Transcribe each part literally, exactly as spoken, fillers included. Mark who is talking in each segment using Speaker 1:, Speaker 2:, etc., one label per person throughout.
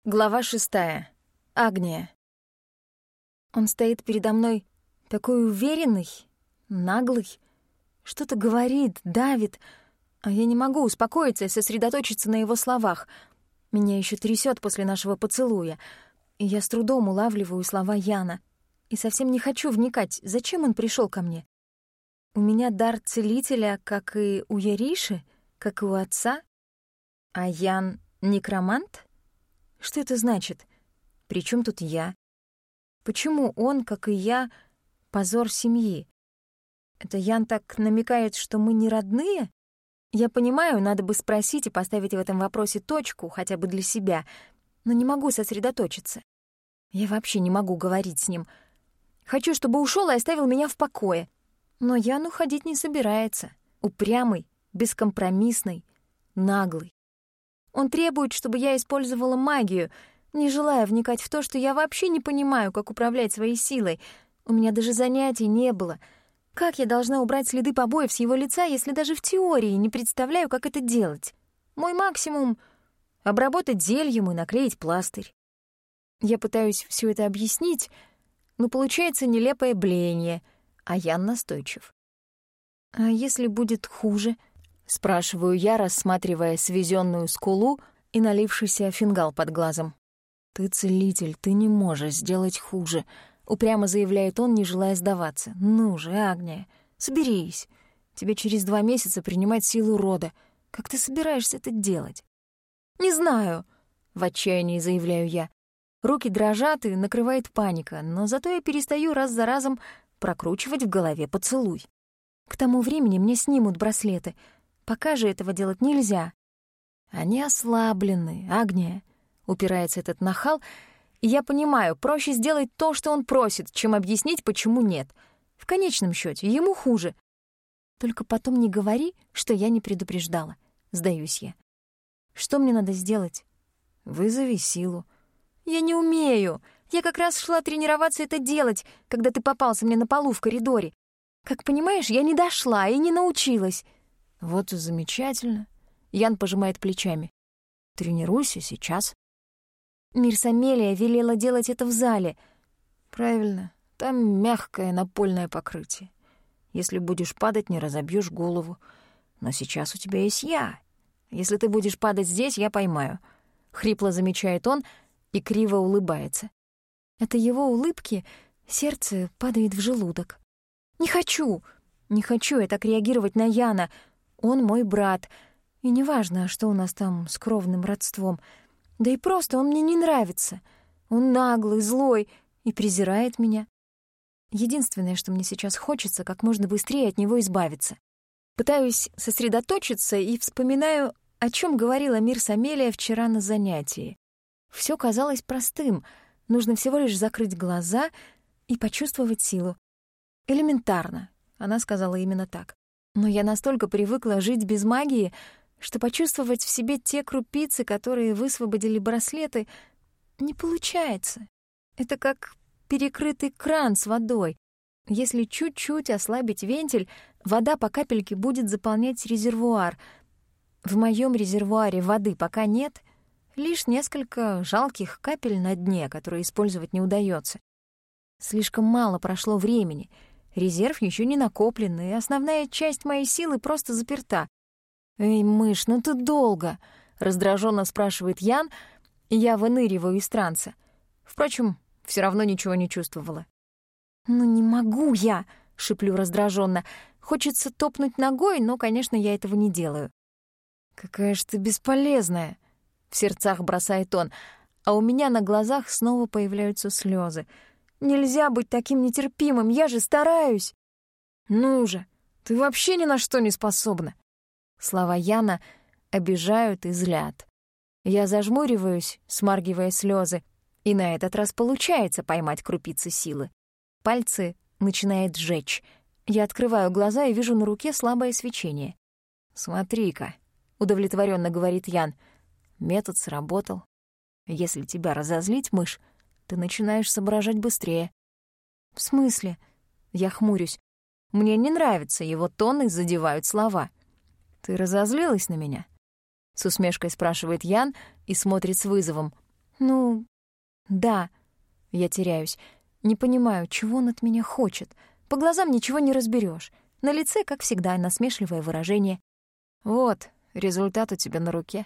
Speaker 1: Глава шестая. Агния. Он стоит передо мной такой уверенный, наглый, что-то говорит, давит, а я не могу успокоиться и сосредоточиться на его словах. Меня еще трясет после нашего поцелуя, и я с трудом улавливаю слова Яна. И совсем не хочу вникать, зачем он пришел ко мне. У меня дар целителя, как и у Яриши, как и у отца, а Ян — некромант? Что это значит? Причем тут я? Почему он, как и я, позор семьи? Это Ян так намекает, что мы не родные? Я понимаю, надо бы спросить и поставить в этом вопросе точку, хотя бы для себя, но не могу сосредоточиться. Я вообще не могу говорить с ним. Хочу, чтобы ушел и оставил меня в покое. Но Ян уходить не собирается. Упрямый, бескомпромиссный, наглый. Он требует, чтобы я использовала магию, не желая вникать в то, что я вообще не понимаю, как управлять своей силой. У меня даже занятий не было. Как я должна убрать следы побоев с его лица, если даже в теории не представляю, как это делать? Мой максимум — обработать зельем и наклеить пластырь. Я пытаюсь все это объяснить, но получается нелепое блеяние, а Ян настойчив. «А если будет хуже?» — спрашиваю я, рассматривая свезенную скулу и налившийся фингал под глазом. «Ты целитель, ты не можешь сделать хуже», — упрямо заявляет он, не желая сдаваться. «Ну же, Агния, соберись. Тебе через два месяца принимать силу рода. Как ты собираешься это делать?» «Не знаю», — в отчаянии заявляю я. Руки дрожат и накрывает паника, но зато я перестаю раз за разом прокручивать в голове поцелуй. К тому времени мне снимут браслеты. Пока же этого делать нельзя. Они ослаблены, Агния, — упирается этот нахал, и я понимаю, проще сделать то, что он просит, чем объяснить, почему нет. В конечном счете ему хуже. Только потом не говори, что я не предупреждала, сдаюсь я. Что мне надо сделать? Вызови силу. Я не умею. Я как раз шла тренироваться это делать, когда ты попался мне на полу в коридоре. Как понимаешь, я не дошла и не научилась. Вот и замечательно. Ян пожимает плечами. Тренируйся сейчас. Мирсамелия велела делать это в зале. Правильно, там мягкое напольное покрытие. Если будешь падать, не разобьешь голову. Но сейчас у тебя есть я. Если ты будешь падать здесь, я поймаю. Хрипло замечает он и криво улыбается. От его улыбки сердце падает в желудок. Не хочу, не хочу я так реагировать на Яна. Он мой брат, и неважно, что у нас там с кровным родством. Да и просто он мне не нравится. Он наглый, злой и презирает меня. Единственное, что мне сейчас хочется, как можно быстрее от него избавиться. Пытаюсь сосредоточиться и вспоминаю, о чем говорила Мирсамелия вчера на занятии. Все казалось простым. Нужно всего лишь закрыть глаза и почувствовать силу. Элементарно, она сказала именно так. Но я настолько привыкла жить без магии, что почувствовать в себе те крупицы, которые высвободили браслеты, не получается. Это как перекрытый кран с водой. Если чуть-чуть ослабить вентиль, вода по капельке будет заполнять резервуар. В моем резервуаре воды пока нет, лишь несколько жалких капель на дне, которые использовать не удается. Слишком мало прошло времени, резерв еще не накоплен, и основная часть моей силы просто заперта. «Эй, мышь, ну ты долго!» — раздраженно спрашивает Ян, и я выныриваю из транса. Впрочем, все равно ничего не чувствовала. «Ну не могу я!» — шиплю раздраженно. Хочется топнуть ногой, но, конечно, я этого не делаю. «Какая ж ты бесполезная!» — в сердцах бросает он, а у меня на глазах снова появляются слезы. «Нельзя быть таким нетерпимым, я же стараюсь!» «Ну же, ты вообще ни на что не способна!» Слова Яна обижают и злят. Я зажмуриваюсь, смаргивая слезы, и на этот раз получается поймать крупицы силы. Пальцы начинает жечь. Я открываю глаза и вижу на руке слабое свечение. «Смотри-ка», — удовлетворенно говорит Ян, — «метод сработал. Если тебя разозлить, мышь, ты начинаешь соображать быстрее». «В смысле?» — я хмурюсь. Мне не нравится его тон и задевают слова. «Ты разозлилась на меня?» — с усмешкой спрашивает Ян и смотрит с вызовом. Ну, да. Я теряюсь. Не понимаю, чего он от меня хочет. По глазам ничего не разберешь. На лице, как всегда, насмешливое выражение. Вот, результат у тебя на руке.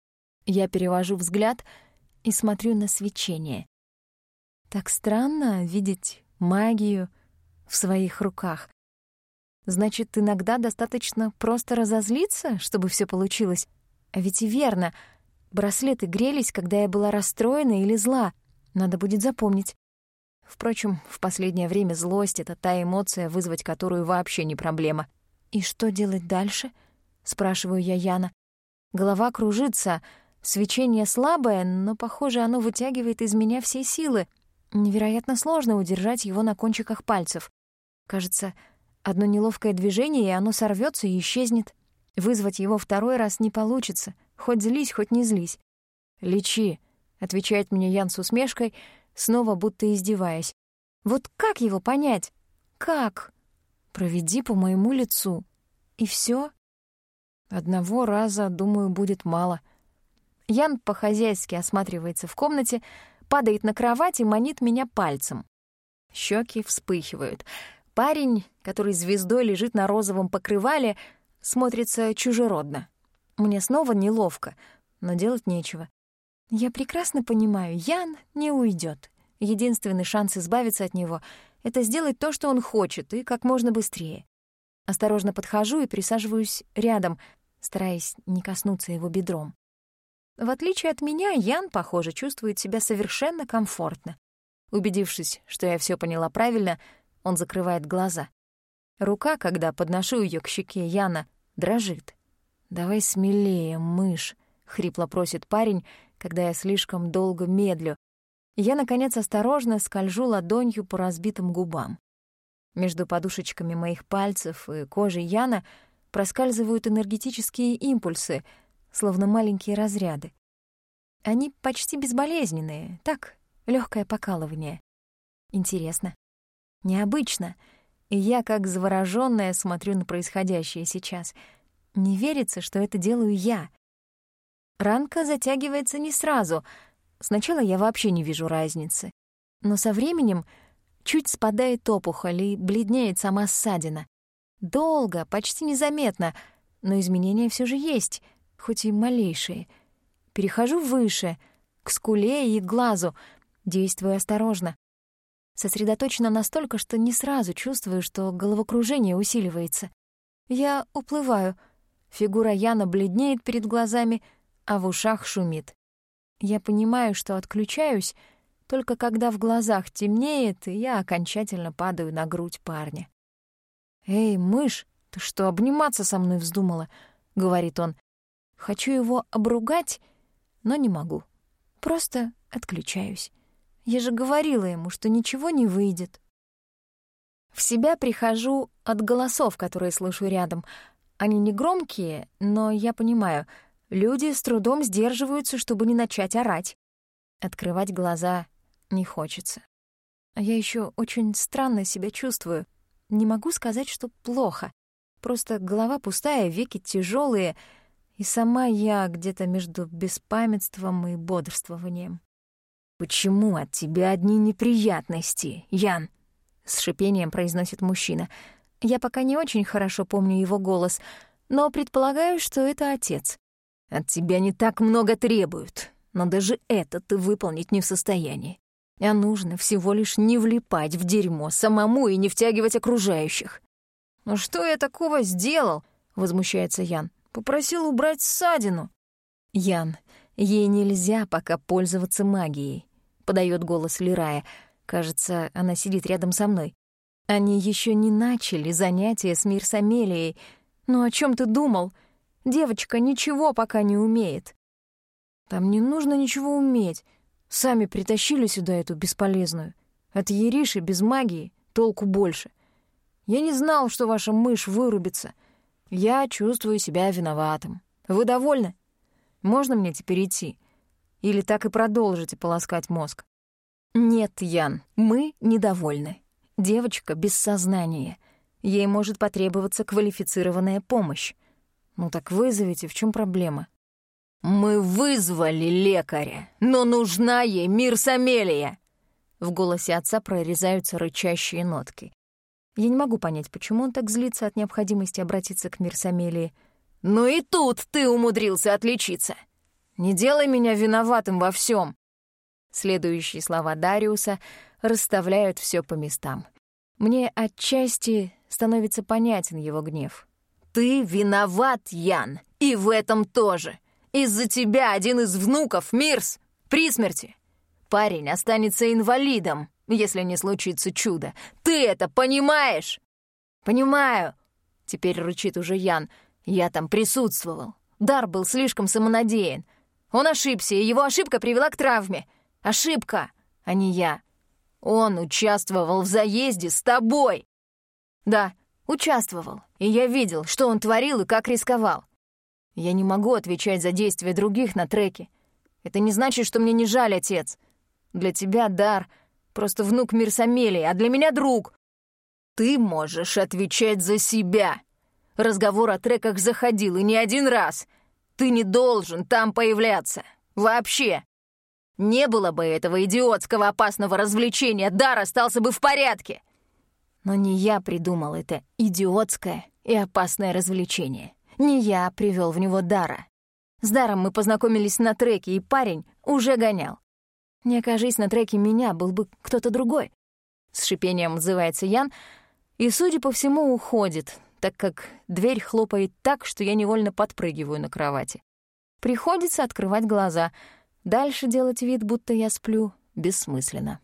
Speaker 1: Я перевожу взгляд и смотрю на свечение. Так странно видеть магию в своих руках. Значит, иногда достаточно просто разозлиться, чтобы все получилось. А ведь и верно. Браслеты грелись, когда я была расстроена или зла. Надо будет запомнить. Впрочем, в последнее время злость — это та эмоция, вызвать которую вообще не проблема. «И что делать дальше?» — спрашиваю я Яна. Голова кружится, свечение слабое, но, похоже, оно вытягивает из меня все силы. Невероятно сложно удержать его на кончиках пальцев. Кажется, одно неловкое движение, и оно сорвётся и исчезнет. Вызвать его второй раз не получится, хоть злись, хоть не злись. «Лечи», — отвечает мне Ян с усмешкой, снова будто издеваясь. «Вот как его понять? Как? Проведи по моему лицу. И всё?» Одного раза, думаю, будет мало. Ян по-хозяйски осматривается в комнате, падает на кровать и манит меня пальцем. Щеки вспыхивают. Парень, который звездой лежит на розовом покрывале, смотрится чужеродно. Мне снова неловко, но делать нечего. Я прекрасно понимаю, Ян не уйдет. Единственный шанс избавиться от него — это сделать то, что он хочет, и как можно быстрее. Осторожно подхожу и присаживаюсь рядом, стараясь не коснуться его бедром. В отличие от меня, Ян, похоже, чувствует себя совершенно комфортно. Убедившись, что я все поняла правильно, он закрывает глаза. Рука, когда подношу ее к щеке Яна, дрожит. «Давай смелее, мышь», — хрипло просит парень, когда я слишком долго медлю. Я, наконец, осторожно скольжу ладонью по разбитым губам. Между подушечками моих пальцев и кожей Яна проскальзывают энергетические импульсы, словно маленькие разряды. Они почти безболезненные, так, легкое покалывание. Интересно, необычно, и я, как заворожённая, смотрю на происходящее сейчас. Не верится, что это делаю я. Ранка затягивается не сразу. Сначала я вообще не вижу разницы. Но со временем чуть спадает опухоль и бледнеет сама ссадина. Долго, почти незаметно, но изменения все же есть, хоть и малейшие. Перехожу выше, к скуле и глазу, действую осторожно. Сосредоточена настолько, что не сразу чувствую, что головокружение усиливается. Я уплываю. Фигура Яна бледнеет перед глазами, а в ушах шумит. Я понимаю, что отключаюсь, только когда в глазах темнеет, и я окончательно падаю на грудь парня. «Эй, мышь, ты что, обниматься со мной вздумала?» — говорит он. Хочу его обругать, но не могу. Просто отключаюсь. Я же говорила ему, что ничего не выйдет. В себя прихожу от голосов, которые слышу рядом. Они не громкие, но я понимаю, люди с трудом сдерживаются, чтобы не начать орать. Открывать глаза не хочется. А я еще очень странно себя чувствую. Не могу сказать, что плохо. Просто голова пустая, веки тяжелые, и сама я где-то между беспамятством и бодрствованием. «Почему от тебя одни неприятности, Ян?» — с шипением произносит мужчина. Я пока не очень хорошо помню его голос, но предполагаю, что это отец. «От тебя не так много требуют, но даже это ты выполнить не в состоянии. А нужно всего лишь не влипать в дерьмо самому и не втягивать окружающих». «Ну что я такого сделал?» — возмущается Ян. «Попросил убрать ссадину». «Ян, ей нельзя пока пользоваться магией», — подает голос Лирая. Кажется, она сидит рядом со мной. «Они еще не начали занятия с Мирсамелией. Ну о чем ты думал? Девочка ничего пока не умеет». «Там не нужно ничего уметь. Сами притащили сюда эту бесполезную. От Ериши без магии толку больше. Я не знал, что ваша мышь вырубится. Я чувствую себя виноватым. Вы довольны? Можно мне теперь идти? Или так и продолжите полоскать мозг?» «Нет, Ян, мы недовольны. Девочка без сознания. Ей может потребоваться квалифицированная помощь. Ну так вызовите, в чем проблема?» «Мы вызвали лекаря, но нужна ей Мирс Амелия!» В голосе отца прорезаются рычащие нотки. Я не могу понять, почему он так злится от необходимости обратиться к Мирс Амелии. «Ну и тут ты умудрился отличиться! Не делай меня виноватым во всем!» Следующие слова Дариуса расставляют все по местам. Мне отчасти становится понятен его гнев. «Ты виноват, Ян, и в этом тоже! Из-за тебя один из внуков, Мирс, при смерти! Парень останется инвалидом, если не случится чудо. Ты это понимаешь?» «Понимаю», — теперь рычит уже Ян. «Я там присутствовал. Дар был слишком самонадеян. Он ошибся, и его ошибка привела к травме. Ошибка, а не я. Он участвовал в заезде с тобой». «Да, участвовал, и я видел, что он творил и как рисковал. Я не могу отвечать за действия других на треке. Это не значит, что мне не жаль, отец. Для тебя Дар — просто внук Мирс Амелии, а для меня друг. Ты можешь отвечать за себя. Разговор о треках заходил, и не один раз. Ты не должен там появляться. Вообще. Не было бы этого идиотского опасного развлечения, Дар остался бы в порядке. Но не я придумал это идиотское и опасное развлечение. Не я привел в него Дара. С Даром мы познакомились на треке, и парень уже гонял. Не окажись на треке меня, был бы кто-то другой. С шипением отзывается Ян и, судя по всему, уходит, так как дверь хлопает так, что я невольно подпрыгиваю на кровати. Приходится открывать глаза. Дальше делать вид, будто я сплю, бессмысленно.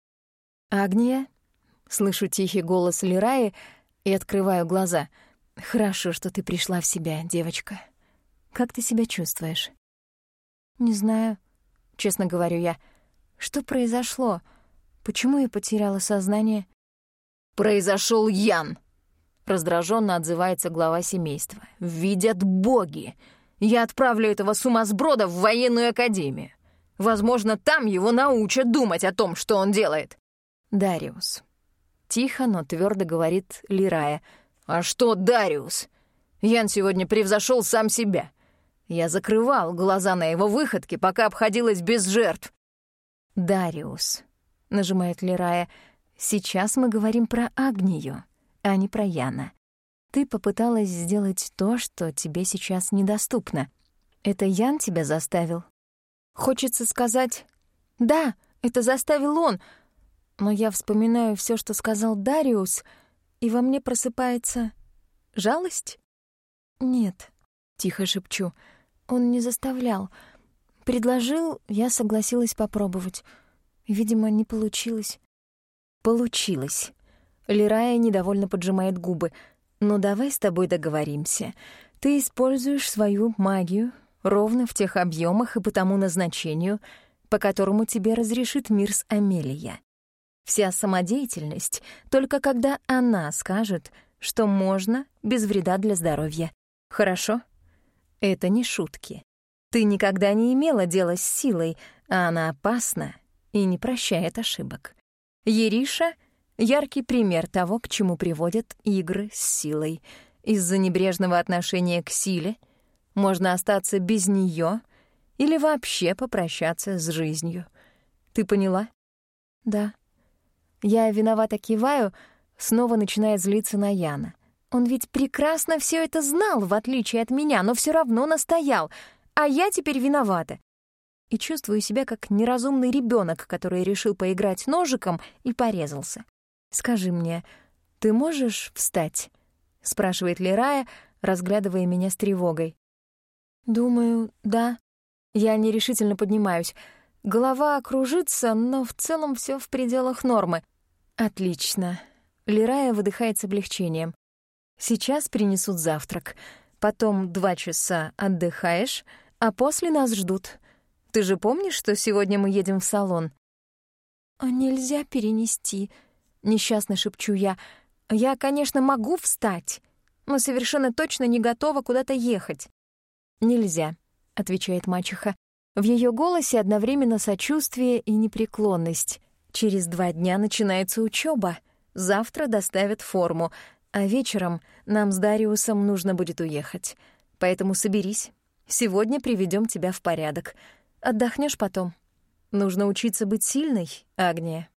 Speaker 1: «Агния?» — слышу тихий голос Лираи и открываю глаза. «Хорошо, что ты пришла в себя, девочка. Как ты себя чувствуешь?» «Не знаю», — честно говорю я. «Что произошло? Почему я потеряла сознание?» «Произошел Ян!» — раздраженно отзывается глава семейства. «Видят боги! Я отправлю этого сумасброда в военную академию. Возможно, там его научат думать о том, что он делает». «Дариус». Тихо, но твердо говорит Лирая. «А что Дариус? Ян сегодня превзошел сам себя. Я закрывал глаза на его выходки, пока обходилась без жертв». «Дариус», — нажимает Лирая, — «сейчас мы говорим про Агнию, а не про Яна. Ты попыталась сделать то, что тебе сейчас недоступно. Это Ян тебя заставил?» Хочется сказать «да, это заставил он», но я вспоминаю все, что сказал Дариус, и во мне просыпается жалость. «Нет», — тихо шепчу, — «он не заставлял. Предложил, я согласилась попробовать. Видимо, не получилось». «Получилось». Лирая недовольно поджимает губы. «Ну давай с тобой договоримся. Ты используешь свою магию ровно в тех объемах и по тому назначению, по которому тебе разрешит Мирс Амелия. Вся самодеятельность только когда она скажет, что можно без вреда для здоровья. Хорошо? Это не шутки. Ты никогда не имела дела с силой, а она опасна и не прощает ошибок. Ериша — яркий пример того, к чему приводят игры с силой. Из-за небрежного отношения к силе можно остаться без неё или вообще попрощаться с жизнью. Ты поняла? Да. Я виновато киваю, снова начиная злиться на Яна. Он ведь прекрасно все это знал, в отличие от меня, но все равно настоял, а я теперь виновата. И чувствую себя как неразумный ребенок, который решил поиграть ножиком и порезался. «Скажи мне, ты можешь встать?» — спрашивает Лирая, разглядывая меня с тревогой. «Думаю, да». Я нерешительно поднимаюсь. Голова кружится, но в целом все в пределах нормы. «Отлично». Лирая выдыхает с облегчением. «Сейчас принесут завтрак. Потом два часа отдыхаешь, а после нас ждут. Ты же помнишь, что сегодня мы едем в салон?» «А нельзя перенести?» — несчастно шепчу я. «Я, конечно, могу встать, но совершенно точно не готова куда-то ехать». «Нельзя», — отвечает мачеха. В ее голосе одновременно сочувствие и непреклонность. «Через два дня начинается учеба. Завтра доставят форму, а вечером нам с Дариусом нужно будет уехать. Поэтому соберись. Сегодня приведем тебя в порядок. Отдохнешь потом. Нужно учиться быть сильной, Агния».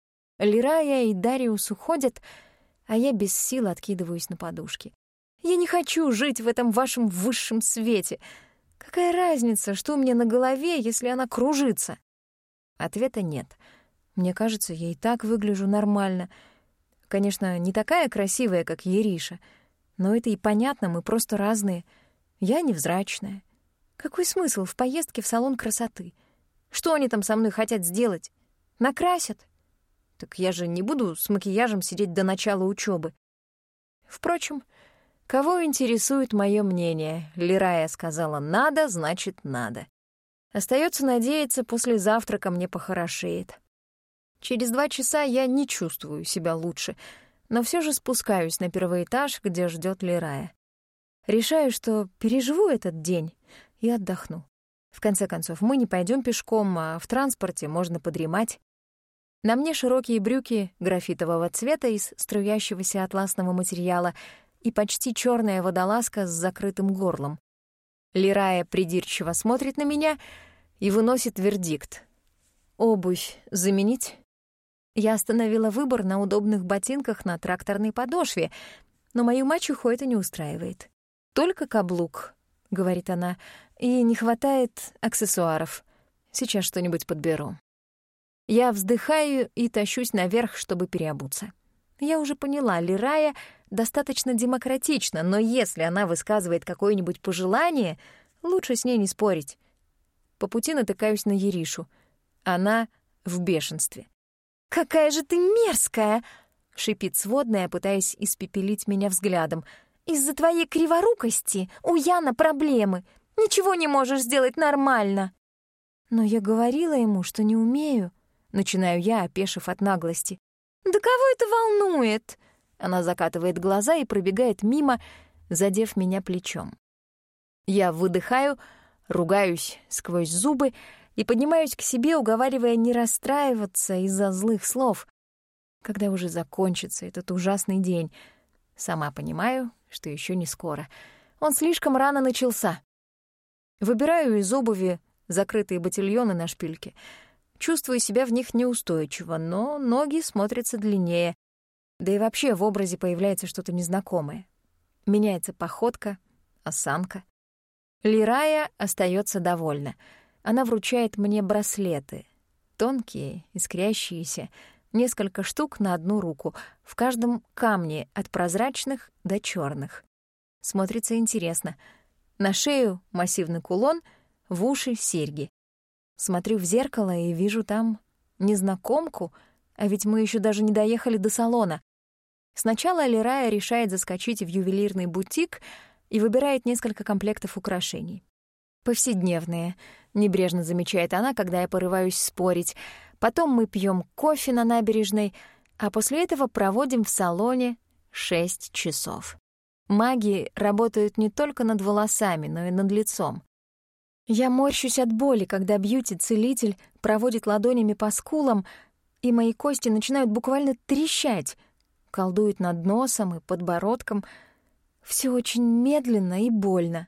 Speaker 1: Лирая и Дариус уходят, а я без сил откидываюсь на подушки. Я не хочу жить в этом вашем высшем свете. Какая разница, что у меня на голове, если она кружится? Ответа нет. Мне кажется, я и так выгляжу нормально. Конечно, не такая красивая, как Ериша, но это и понятно, мы просто разные. Я невзрачная. Какой смысл в поездке в салон красоты? Что они там со мной хотят сделать? Накрасят? Так я же не буду с макияжем сидеть до начала учебы. Впрочем, кого интересует мое мнение? Лирая сказала «надо», значит «надо». Остается надеяться, после завтрака мне похорошеет. Через два часа я не чувствую себя лучше, но все же спускаюсь на первый этаж, где ждет Лирая. Решаю, что переживу этот день и отдохну. В конце концов, мы не пойдем пешком, а в транспорте можно подремать. На мне широкие брюки графитового цвета из струящегося атласного материала и почти черная водолазка с закрытым горлом. Лирая придирчиво смотрит на меня и выносит вердикт. Обувь заменить? Я остановила выбор на удобных ботинках на тракторной подошве, но мою мачеху это не устраивает. «Только каблук», — говорит она, — «и не хватает аксессуаров. Сейчас что-нибудь подберу». Я вздыхаю и тащусь наверх, чтобы переобуться. Я уже поняла, Лирая достаточно демократична, но если она высказывает какое-нибудь пожелание, лучше с ней не спорить. По пути натыкаюсь на Еришу. Она в бешенстве. «Какая же ты мерзкая!» — шипит сводная, пытаясь испепелить меня взглядом. «Из-за твоей криворукости у Яна проблемы. Ничего не можешь сделать нормально». «Но я говорила ему, что не умею», — начинаю я, опешив от наглости. «Да кого это волнует?» Она закатывает глаза и пробегает мимо, задев меня плечом. Я выдыхаю, ругаюсь сквозь зубы и поднимаюсь к себе, уговаривая не расстраиваться из-за злых слов. Когда уже закончится этот ужасный день? Сама понимаю, что еще не скоро. Он слишком рано начался. Выбираю из обуви закрытые ботильоны на шпильке. Чувствую себя в них неустойчиво, но ноги смотрятся длиннее. Да и вообще в образе появляется что-то незнакомое. Меняется походка, осанка. Лирая остается довольна. Она вручает мне браслеты. Тонкие, искрящиеся, несколько штук на одну руку, в каждом камне от прозрачных до черных. Смотрится интересно. На шею массивный кулон, в уши — серьги. Смотрю в зеркало и вижу там незнакомку, а ведь мы еще даже не доехали до салона. Сначала Лирая решает заскочить в ювелирный бутик и выбирает несколько комплектов украшений. «Повседневные», — небрежно замечает она, когда я порываюсь спорить. Потом мы пьем кофе на набережной, а после этого проводим в салоне шесть часов. Маги работают не только над волосами, но и над лицом. Я морщусь от боли, когда бьюти-целитель проводит ладонями по скулам, и мои кости начинают буквально трещать, колдует над носом и подбородком. Все очень медленно и больно.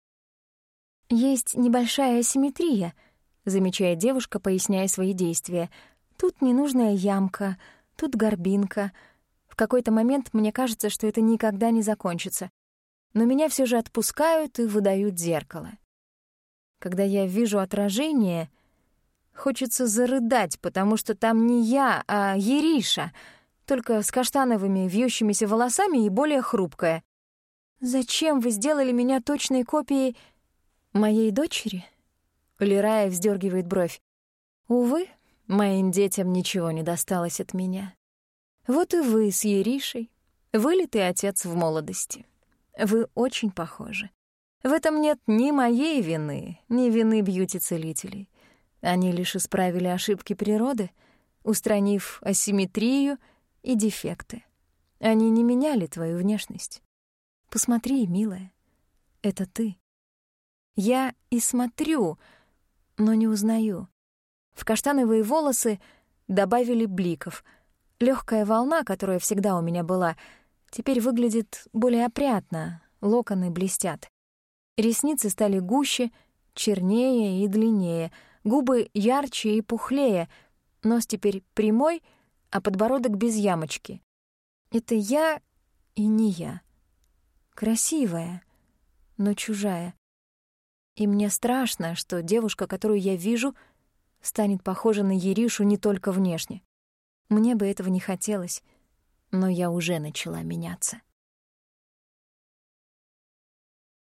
Speaker 1: «Есть небольшая асимметрия», — замечает девушка, поясняя свои действия. «Тут ненужная ямка, тут горбинка. В какой-то момент мне кажется, что это никогда не закончится. Но меня все же отпускают и выдают зеркало. Когда я вижу отражение, хочется зарыдать, потому что там не я, а Ериша, только с каштановыми вьющимися волосами и более хрупкая. Зачем вы сделали меня точной копией моей дочери?» Лирая вздергивает бровь. «Увы, моим детям ничего не досталось от меня. Вот и вы с Еришей, вылитый отец в молодости. Вы очень похожи. В этом нет ни моей вины, ни вины бьюти-целителей. Они лишь исправили ошибки природы, устранив асимметрию и дефекты. Они не меняли твою внешность. Посмотри, милая, это ты». Я и смотрю, но не узнаю. В каштановые волосы добавили бликов. Легкая волна, которая всегда у меня была, теперь выглядит более опрятно, локоны блестят. Ресницы стали гуще, чернее и длиннее, губы ярче и пухлее, нос теперь прямой, а подбородок без ямочки. Это я и не я. Красивая, но чужая. И мне страшно, что девушка, которую я вижу, станет похожа на Яришу не только внешне. Мне бы этого не хотелось, но я уже начала меняться.